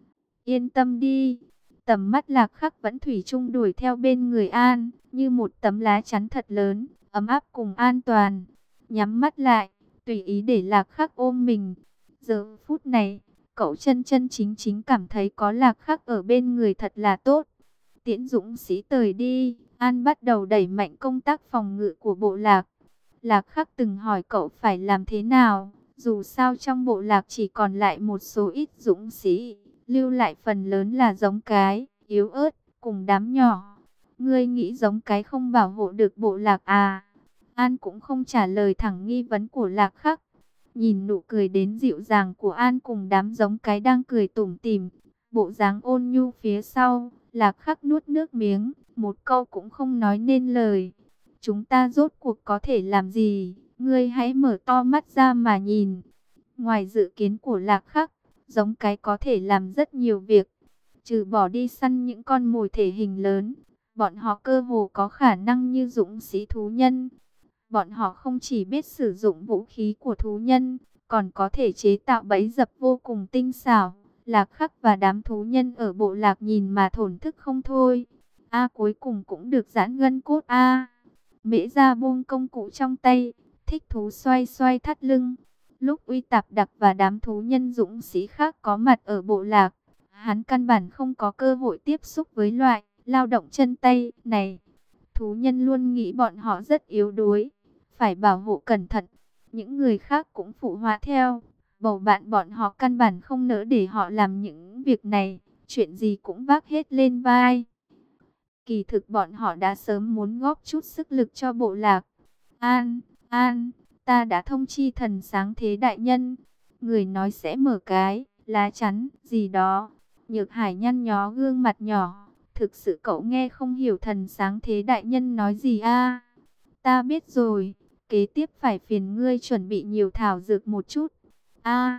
Yên tâm đi, tầm mắt Lạc Khắc vẫn thủy chung đuổi theo bên người An, như một tấm lá chắn thật lớn, ấm áp cùng an toàn. Nhắm mắt lại, tùy ý để Lạc Khắc ôm mình. Giờ phút này, cậu chân chân chính chính cảm thấy có Lạc Khắc ở bên người thật là tốt. Tiễn dũng sĩ tời đi, An bắt đầu đẩy mạnh công tác phòng ngự của bộ lạc. Lạc Khắc từng hỏi cậu phải làm thế nào, dù sao trong bộ lạc chỉ còn lại một số ít dũng sĩ, lưu lại phần lớn là giống cái, yếu ớt, cùng đám nhỏ. Ngươi nghĩ giống cái không bảo hộ được bộ lạc à? An cũng không trả lời thẳng nghi vấn của Lạc Khắc. Nhìn nụ cười đến dịu dàng của An cùng đám giống cái đang cười tủm tỉm, bộ dáng ôn nhu phía sau, Lạc Khắc nuốt nước miếng, một câu cũng không nói nên lời. Chúng ta rốt cuộc có thể làm gì? Ngươi hãy mở to mắt ra mà nhìn. Ngoài dự kiến của Lạc Khắc, giống cái có thể làm rất nhiều việc. Trừ bỏ đi săn những con mồi thể hình lớn, bọn họ cơ hồ có khả năng như dũng sĩ thú nhân. Bọn họ không chỉ biết sử dụng vũ khí của thú nhân, còn có thể chế tạo bẫy dập vô cùng tinh xảo. Lạc Khắc và đám thú nhân ở bộ lạc nhìn mà thổn thức không thôi. A cuối cùng cũng được giãn gân cốt a. Mễ Gia buông công cụ trong tay, thích thú xoay xoay thắt lưng. Lúc Uy Tạp Đặc và đám thú nhân dũng sĩ khác có mặt ở bộ lạc, hắn căn bản không có cơ hội tiếp xúc với loại lao động chân tay này. Thú nhân luôn nghĩ bọn họ rất yếu đuối, phải bảo hộ cẩn thận. Những người khác cũng phụ họa theo, bầu bạn bọn họ căn bản không nỡ để họ làm những việc này, chuyện gì cũng vác hết lên vai. Kỳ thực bọn họ đã sớm muốn góp chút sức lực cho bộ lạc. An, An, ta đã thông chi thần sáng thế đại nhân. Người nói sẽ mở cái lá chắn gì đó. Nhược Hải nhăn nhó gương mặt nhỏ. Thực sự cậu nghe không hiểu thần sáng thế đại nhân nói gì a? Ta biết rồi, kế tiếp phải phiền ngươi chuẩn bị nhiều thảo dược một chút. A,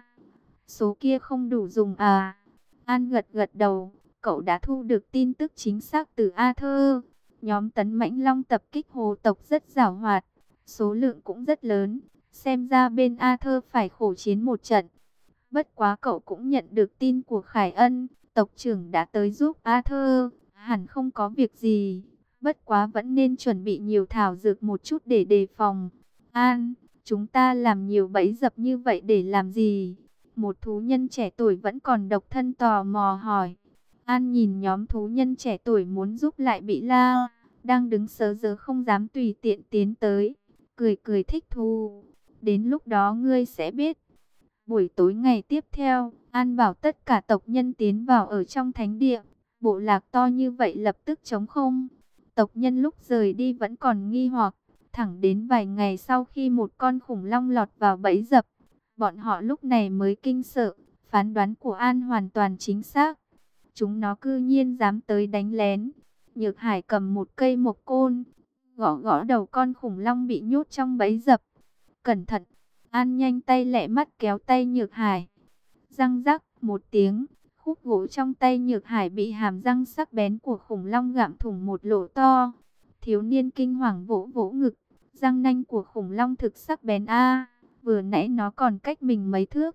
số kia không đủ dùng à? An gật gật đầu, cậu đã thu được tin tức chính xác từ A Thơ. Nhóm Tấn Mãnh Long tập kích hồ tộc rất giàu hoạt, số lượng cũng rất lớn. Xem ra bên A Thơ phải khổ chiến một trận. Bất quá cậu cũng nhận được tin của Khải Ân, tộc trưởng đã tới giúp A Thơ, hẳn không có việc gì. Bất quá vẫn nên chuẩn bị nhiều thảo dược một chút để đề phòng. An, chúng ta làm nhiều bẫy dập như vậy để làm gì? Một thú nhân trẻ tuổi vẫn còn độc thân tò mò hỏi. An nhìn nhóm thú nhân trẻ tuổi muốn giúp lại bị la, đang đứng sớ rớ không dám tùy tiện tiến tới. Cười cười thích thú. Đến lúc đó ngươi sẽ biết. Buổi tối ngày tiếp theo, An bảo tất cả tộc nhân tiến vào ở trong thánh địa. Bộ lạc to như vậy lập tức trống không. Tộc nhân lúc rời đi vẫn còn nghi hoặc. Thẳng đến vài ngày sau khi một con khủng long lọt vào bẫy dập, bọn họ lúc này mới kinh sợ. Phán đoán của An hoàn toàn chính xác. Chúng nó cư nhiên dám tới đánh lén. Nhược Hải cầm một cây mộc côn, gõ gõ đầu con khủng long bị nhốt trong bẫy dập. Cẩn thận! An nhanh tay lẹ mắt kéo tay Nhược Hải. Răng rắc một tiếng, khúc gỗ trong tay Nhược Hải bị hàm răng sắc bén của khủng long gặm thủng một lỗ to. Thiếu niên kinh hoàng vỗ vỗ ngực. Răng nanh của khủng long thực sắc bén a, vừa nãy nó còn cách mình mấy thước.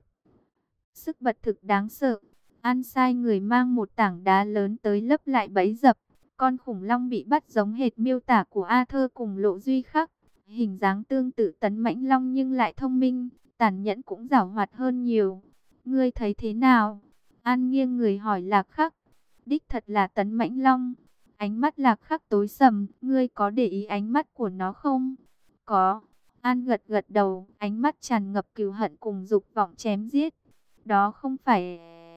Sức bật thực đáng sợ. An sai người mang một tảng đá lớn tới lấp lại bẫy dập. Con khủng long bị bắt giống hệt miêu tả của A Thơ cùng Lộ Duy Khắc. Hình dáng tương tự Tấn Mãnh Long nhưng lại thông minh, tàn nhẫn cũng giảo hoạt hơn nhiều. Ngươi thấy thế nào? An nghiêng người hỏi Lạc Khắc. Đích thật là Tấn Mãnh Long. Ánh mắt Lạc Khắc tối sầm. Ngươi có để ý ánh mắt của nó không? Có. An gật gật đầu, ánh mắt tràn ngập cừu hận cùng dục vọng chém giết. Đó không phải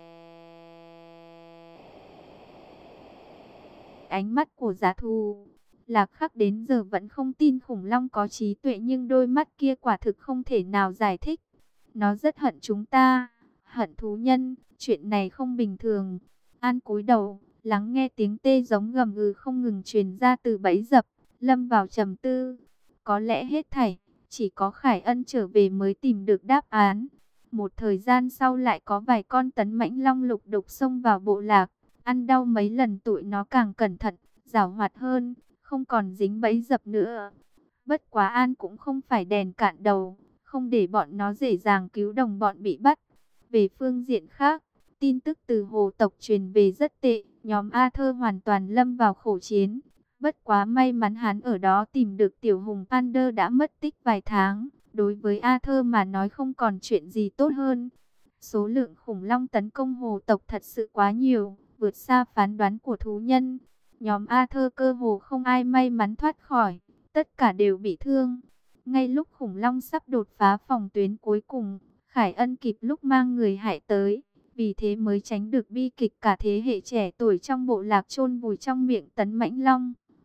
ánh mắt của giá thú. Lạc Khắc đến giờ vẫn không tin khủng long có trí tuệ, nhưng đôi mắt kia quả thực không thể nào giải thích. Nó rất hận chúng ta, hận thú nhân, chuyện này không bình thường. An cúi đầu, lắng nghe tiếng tê giống gầm gừ không ngừng truyền ra từ bẫy dập, lâm vào trầm tư. Có lẽ hết thảy, chỉ có Khải Ân trở về mới tìm được đáp án. Một thời gian sau lại có vài con Tấn Mãnh Long lục đục xông vào bộ lạc. Ăn đau mấy lần tụi nó càng cẩn thận, giảo hoạt hơn, không còn dính bẫy dập nữa. Bất quá An cũng không phải đèn cạn đầu, không để bọn nó dễ dàng cứu đồng bọn bị bắt. Về phương diện khác, tin tức từ hồ tộc truyền về rất tệ, nhóm A Thơ hoàn toàn lâm vào khổ chiến. Bất quá may mắn hắn ở đó tìm được tiểu hùng Pander đã mất tích vài tháng. Đối với A Thơ mà nói không còn chuyện gì tốt hơn. Số lượng khủng long tấn công hồ tộc thật sự quá nhiều, vượt xa phán đoán của thú nhân. Nhóm A Thơ cơ hồ không ai may mắn thoát khỏi, tất cả đều bị thương. Ngay lúc khủng long sắp đột phá phòng tuyến cuối cùng, Khải Ân kịp lúc mang người hại tới. Vì thế mới tránh được bi kịch cả thế hệ trẻ tuổi trong bộ lạc chôn vùi trong miệng Tấn Mãnh Long.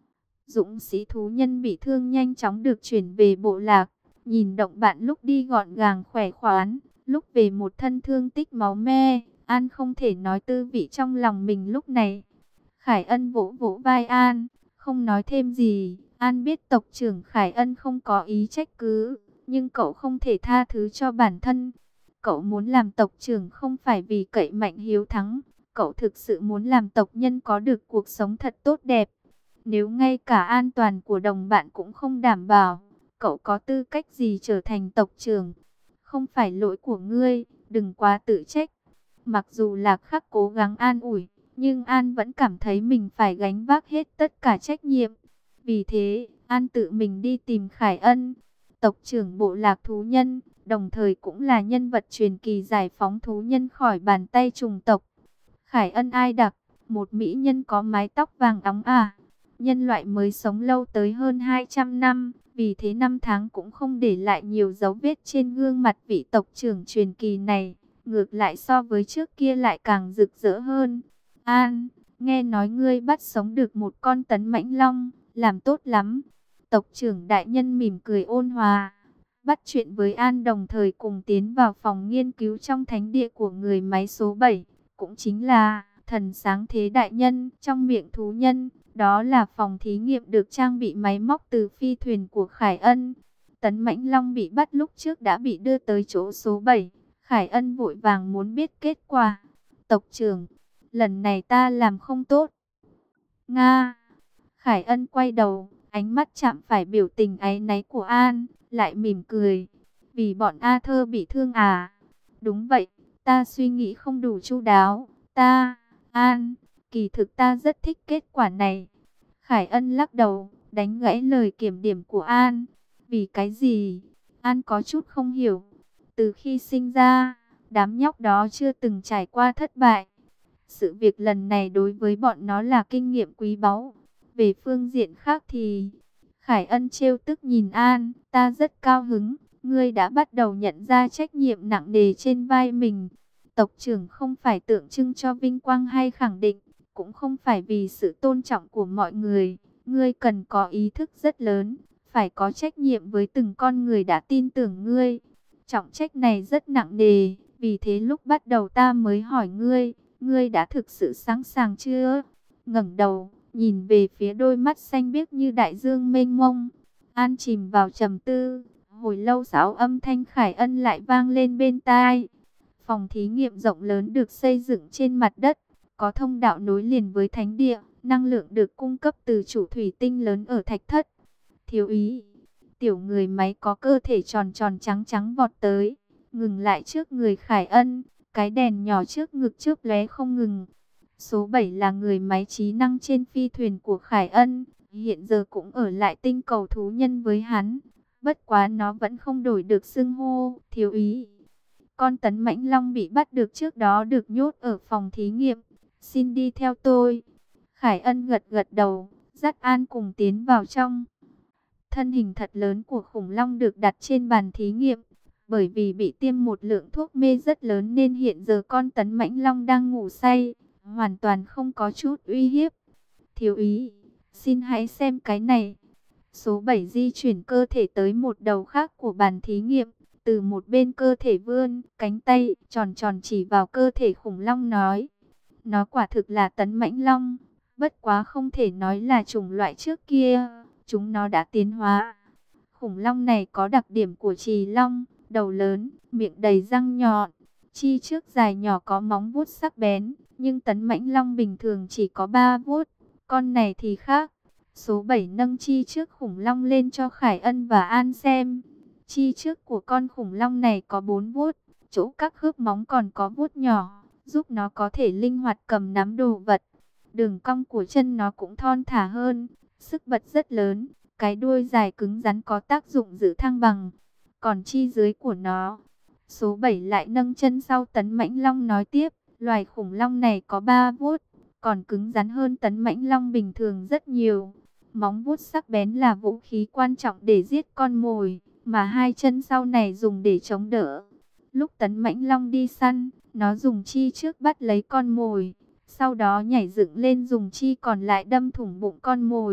Dũng sĩ thú nhân bị thương nhanh chóng được chuyển về bộ lạc. Nhìn động bạn lúc đi gọn gàng khỏe khoắn, lúc về một thân thương tích máu me, An không thể nói tư vị trong lòng mình lúc này. Khải Ân vỗ vỗ vai An, không nói thêm gì. An biết tộc trưởng Khải Ân không có ý trách cứ, nhưng cậu không thể tha thứ cho bản thân. Cậu muốn làm tộc trưởng không phải vì cậy mạnh hiếu thắng, cậu thực sự muốn làm tộc nhân có được cuộc sống thật tốt đẹp. Nếu ngay cả an toàn của đồng bạn cũng không đảm bảo, cậu có tư cách gì trở thành tộc trưởng? Không phải lỗi của ngươi, đừng quá tự trách. Mặc dù Lạc Khắc cố gắng an ủi, nhưng An vẫn cảm thấy mình phải gánh vác hết tất cả trách nhiệm. Vì thế, An tự mình đi tìm Khải Ân, tộc trưởng bộ lạc thú nhân, đồng thời cũng là nhân vật truyền kỳ giải phóng thú nhân khỏi bàn tay trùng tộc. Khải Ân ai đặc, một mỹ nhân có mái tóc vàng óng ả. Nhân loại mới sống lâu tới hơn hai trăm năm, vì thế năm tháng cũng không để lại nhiều dấu vết trên gương mặt vị tộc trưởng truyền kỳ này. Ngược lại so với trước kia lại càng rực rỡ hơn. An, nghe nói ngươi bắt sống được một con tấn mãnh long, làm tốt lắm. Tộc trưởng đại nhân mỉm cười ôn hòa, bắt chuyện với An đồng thời cùng tiến vào phòng nghiên cứu trong thánh địa của người máy số bảy. Cũng chính là thần sáng thế đại nhân trong miệng thú nhân. Đó là phòng thí nghiệm được trang bị máy móc từ phi thuyền của Khải Ân. Tấn mãnh long bị bắt lúc trước đã bị đưa tới chỗ số bảy. Khải Ân vội vàng muốn biết kết quả. Tộc trưởng, lần này ta làm không tốt. Nga. Khải Ân quay đầu, ánh mắt chạm phải biểu tình áy náy của An, lại mỉm cười. Vì bọn A Thơ bị thương à? Đúng vậy, ta suy nghĩ không đủ chu đáo. Ta, An, kỳ thực ta rất thích kết quả này. Khải Ân lắc đầu, đánh gãy lời kiểm điểm của An. Vì cái gì? An có chút không hiểu. Từ khi sinh ra, đám nhóc đó chưa từng trải qua thất bại. Sự việc lần này đối với bọn nó là kinh nghiệm quý báu. Về phương diện khác thì... Khải Ân trêu tức nhìn An, ta rất cao hứng. Ngươi đã bắt đầu nhận ra trách nhiệm nặng nề trên vai mình. Tộc trưởng không phải tượng trưng cho vinh quang hay khẳng định, cũng không phải vì sự tôn trọng của mọi người. Ngươi cần có ý thức rất lớn, phải có trách nhiệm với từng con người đã tin tưởng ngươi. Trọng trách này rất nặng nề, vì thế lúc bắt đầu ta mới hỏi ngươi, ngươi đã thực sự sẵn sàng chưa? Ngẩng đầu, nhìn về phía đôi mắt xanh biếc như đại dương mênh mông. An chìm vào trầm tư, hồi lâu sáu âm thanh Khải Ân lại vang lên bên tai. Phòng thí nghiệm rộng lớn được xây dựng trên mặt đất, có thông đạo nối liền với thánh địa, năng lượng được cung cấp từ chủ thủy tinh lớn ở thạch thất. Thiếu úy, tiểu người máy có cơ thể tròn tròn trắng trắng vọt tới, ngừng lại trước người Khải Ân, cái đèn nhỏ trước ngực chớp lóe không ngừng. Số bảy là người máy trí năng trên phi thuyền của Khải Ân, hiện giờ cũng ở lại tinh cầu thú nhân với hắn. Bất quá nó vẫn không đổi được xưng hô thiếu úy. Con tấn mãnh long bị bắt được trước đó được nhốt ở phòng thí nghiệm. Xin đi theo tôi. Khải Ân gật gật đầu, dắt An cùng tiến vào trong. Thân hình thật lớn của khủng long được đặt trên bàn thí nghiệm. Bởi vì bị tiêm một lượng thuốc mê rất lớn nên hiện giờ con tấn mãnh long đang ngủ say, hoàn toàn không có chút uy hiếp. Thiếu úy, xin hãy xem cái này. Số bảy di chuyển cơ thể tới một đầu khác của bàn thí nghiệm. Từ một bên cơ thể vươn, cánh tay tròn tròn chỉ vào cơ thể khủng long nói. Nó quả thực là tấn mãnh long, bất quá không thể nói là chủng loại trước kia, chúng nó đã tiến hóa. Khủng long này có đặc điểm của trì long, đầu lớn, miệng đầy răng nhọn, chi trước dài nhỏ có móng vuốt sắc bén, nhưng tấn mãnh long bình thường chỉ có ba vuốt, con này thì khác. Số bảy nâng chi trước khủng long lên cho Khải Ân và An xem. Chi trước của con khủng long này có bốn vuốt, chỗ các khớp móng còn có vuốt nhỏ, giúp nó có thể linh hoạt cầm nắm đồ vật. Đường cong của chân nó cũng thon thả hơn, sức bật rất lớn, cái đuôi dài cứng rắn có tác dụng giữ thăng bằng. Còn chi dưới của nó, số bảy lại nâng chân sau tấn mãnh long nói tiếp, loài khủng long này có ba vuốt, còn cứng rắn hơn tấn mãnh long bình thường rất nhiều. Móng vuốt sắc bén là vũ khí quan trọng để giết con mồi, mà hai chân sau này dùng để chống đỡ. Lúc tấn mãnh long đi săn, nó dùng chi trước bắt lấy con mồi, sau đó nhảy dựng lên dùng chi còn lại đâm thủng bụng con mồi.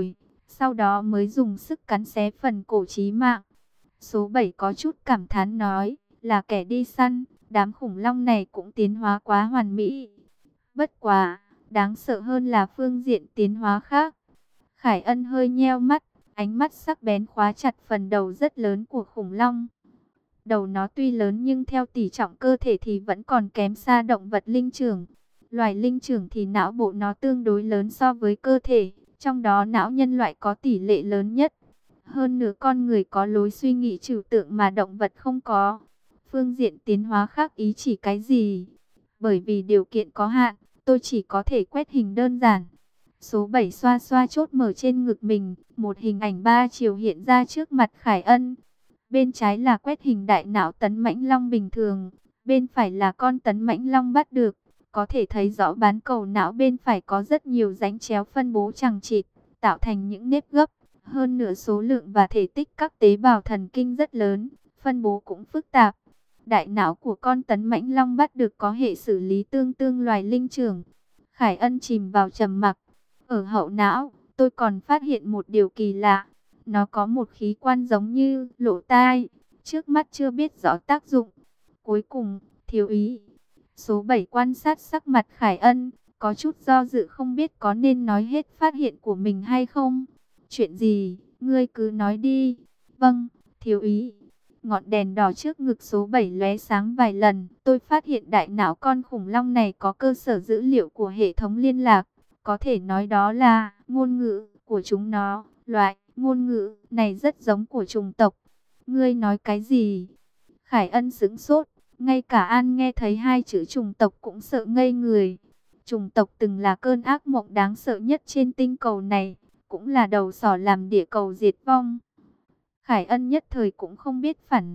sau đó mới dùng sức cắn xé phần cổ chí mạng. Số bảy có chút cảm thán nói, là kẻ đi săn, đám khủng long này cũng tiến hóa quá hoàn mỹ. Bất quá, đáng sợ hơn là phương diện tiến hóa khác. Khải Ân hơi nheo mắt, ánh mắt sắc bén khóa chặt phần đầu rất lớn của khủng long. Đầu nó tuy lớn nhưng theo tỷ trọng cơ thể thì vẫn còn kém xa động vật linh trưởng. Loài linh trưởng thì não bộ nó tương đối lớn so với cơ thể, trong đó não nhân loại có tỷ lệ lớn nhất. Hơn nữa con người có lối suy nghĩ trừu tượng mà động vật không có. Phương diện tiến hóa khác ý chỉ cái gì? Bởi vì điều kiện có hạn, tôi chỉ có thể quét hình đơn giản. Số bảy xoa xoa chốt mở trên ngực mình, một hình ảnh ba chiều hiện ra trước mặt Khải Ân. Bên trái là quét hình đại não tấn mãnh long bình thường, bên phải là con tấn mãnh long bắt được. Có thể thấy rõ bán cầu não bên phải có rất nhiều rãnh chéo phân bố chằng chịt, tạo thành những nếp gấp. Hơn nữa số lượng và thể tích các tế bào thần kinh rất lớn, phân bố cũng phức tạp. Đại não của con tấn mãnh long bắt được có hệ xử lý tương tương loài linh trưởng. Khải Ân chìm vào trầm mặc. Ở hậu não, tôi còn phát hiện một điều kỳ lạ. Nó có một khí quan giống như lỗ tai, trước mắt chưa biết rõ tác dụng. Cuối cùng, thiếu ý. Số bảy quan sát sắc mặt Khải Ân, có chút do dự không biết có nên nói hết phát hiện của mình hay không. Chuyện gì, ngươi cứ nói đi. Vâng, thiếu ý. Ngọn đèn đỏ trước ngực số bảy lóe sáng vài lần. Tôi phát hiện đại não con khủng long này có cơ sở dữ liệu của hệ thống liên lạc. Có thể nói đó là ngôn ngữ của chúng nó. Loại ngôn ngữ này rất giống của chủng tộc. Ngươi nói cái gì? Khải Ân sững sốt. Ngay cả An nghe thấy hai chữ chủng tộc cũng sợ ngây người. Chủng tộc từng là cơn ác mộng đáng sợ nhất trên tinh cầu này. Cũng là đầu sỏ làm địa cầu diệt vong. Khải Ân nhất thời cũng không biết phản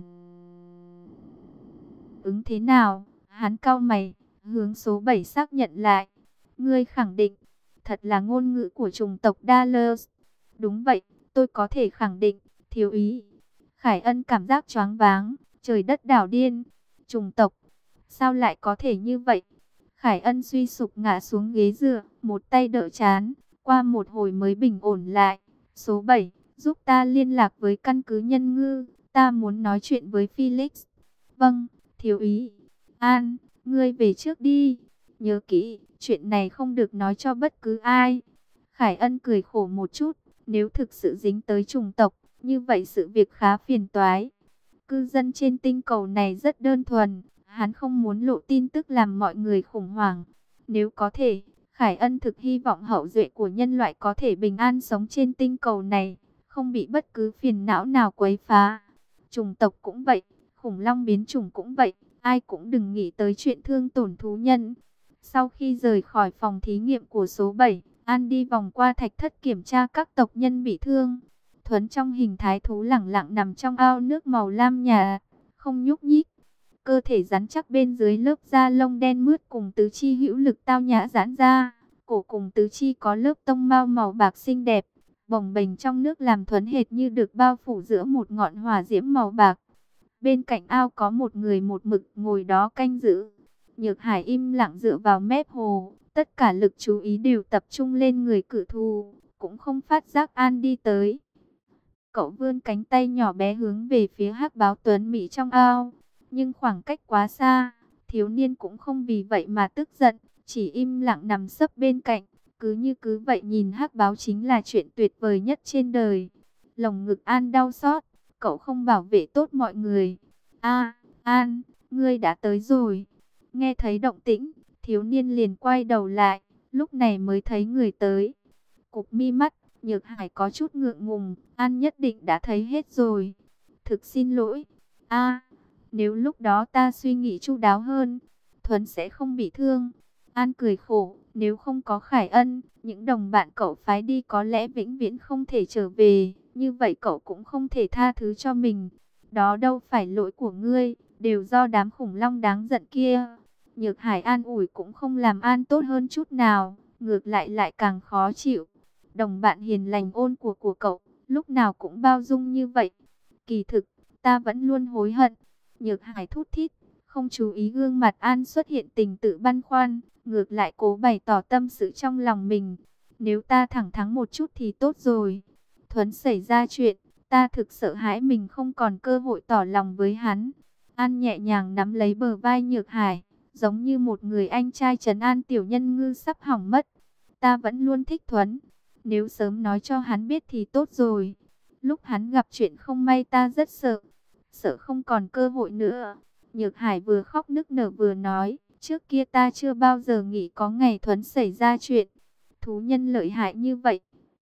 ứng thế nào. Hắn cau mày, hướng số bảy xác nhận lại. Ngươi khẳng định, thật là ngôn ngữ của chủng tộc Dallas. Đúng vậy, tôi có thể khẳng định, thiếu ý. Khải Ân cảm giác choáng váng, trời đất đảo điên. Chủng tộc, sao lại có thể như vậy? Khải Ân suy sụp ngã xuống ghế dựa, một tay đỡ chán, qua một hồi mới bình ổn lại. Số bảy, giúp ta liên lạc với căn cứ nhân ngư, ta muốn nói chuyện với Felix. Vâng, thiếu ý. An, ngươi về trước đi. Nhớ kỹ, chuyện này không được nói cho bất cứ ai. Khải Ân cười khổ một chút, nếu thực sự dính tới chủng tộc, như vậy sự việc khá phiền toái. Cư dân trên tinh cầu này rất đơn thuần, hắn không muốn lộ tin tức làm mọi người khủng hoảng. Nếu có thể, Khải Ân thực hy vọng hậu duệ của nhân loại có thể bình an sống trên tinh cầu này, không bị bất cứ phiền não nào quấy phá. Chủng tộc cũng vậy, khủng long biến chủng cũng vậy, ai cũng đừng nghĩ tới chuyện thương tổn thú nhân. Sau khi rời khỏi phòng thí nghiệm của số bảy, An đi vòng qua thạch thất kiểm tra các tộc nhân bị thương. Thuấn trong hình thái thú lẳng lặng nằm trong ao nước màu lam nhà, không nhúc nhích. Cơ thể rắn chắc bên dưới lớp da lông đen mướt cùng tứ chi hữu lực tao nhã giãn ra. Cổ cùng tứ chi có lớp tông mao màu bạc xinh đẹp, bồng bềnh trong nước làm Thuấn hệt như được bao phủ giữa một ngọn hỏa diễm màu bạc. Bên cạnh ao có một người một mực ngồi đó canh giữ. Nhược Hải im lặng dựa vào mép hồ, tất cả lực chú ý đều tập trung lên người cự thú, cũng không phát giác An đi tới. Cậu vươn cánh tay nhỏ bé hướng về phía hắc báo tuấn Mỹ trong ao, nhưng khoảng cách quá xa, thiếu niên cũng không vì vậy mà tức giận, chỉ im lặng nằm sấp bên cạnh, cứ như cứ vậy nhìn hắc báo chính là chuyện tuyệt vời nhất trên đời. Lồng ngực An đau xót, cậu không bảo vệ tốt mọi người. A, An, ngươi đã tới rồi. Nghe thấy động tĩnh, thiếu niên liền quay đầu lại, lúc này mới thấy người tới. Cụp mi mắt, Nhược Hải có chút ngượng ngùng, An nhất định đã thấy hết rồi. Thực xin lỗi. A, nếu lúc đó ta suy nghĩ chu đáo hơn, Thuấn sẽ không bị thương. An cười khổ, nếu không có Khải Ân, những đồng bạn cậu phái đi có lẽ vĩnh viễn không thể trở về, như vậy cậu cũng không thể tha thứ cho mình. Đó đâu phải lỗi của ngươi, đều do đám khủng long đáng giận kia. Nhược Hải an ủi cũng không làm An tốt hơn chút nào, ngược lại lại càng khó chịu. Đồng bạn hiền lành ôn của của cậu, lúc nào cũng bao dung như vậy. Kỳ thực, ta vẫn luôn hối hận. Nhược Hải thút thít, không chú ý gương mặt An xuất hiện tình tự băn khoăn, ngược lại cố bày tỏ tâm sự trong lòng mình. Nếu ta thẳng thắn một chút thì tốt rồi. Thuấn xảy ra chuyện, ta thực sợ hãi mình không còn cơ hội tỏ lòng với hắn. An nhẹ nhàng nắm lấy bờ vai Nhược Hải, giống như một người anh trai trấn an tiểu nhân ngư sắp hỏng mất. Ta vẫn luôn thích Thuấn, nếu sớm nói cho hắn biết thì tốt rồi. Lúc hắn gặp chuyện không may ta rất sợ, sợ không còn cơ hội nữa. Nhược Hải vừa khóc nức nở vừa nói, trước kia ta chưa bao giờ nghĩ có ngày Thuấn xảy ra chuyện. Thú nhân lợi hại như vậy,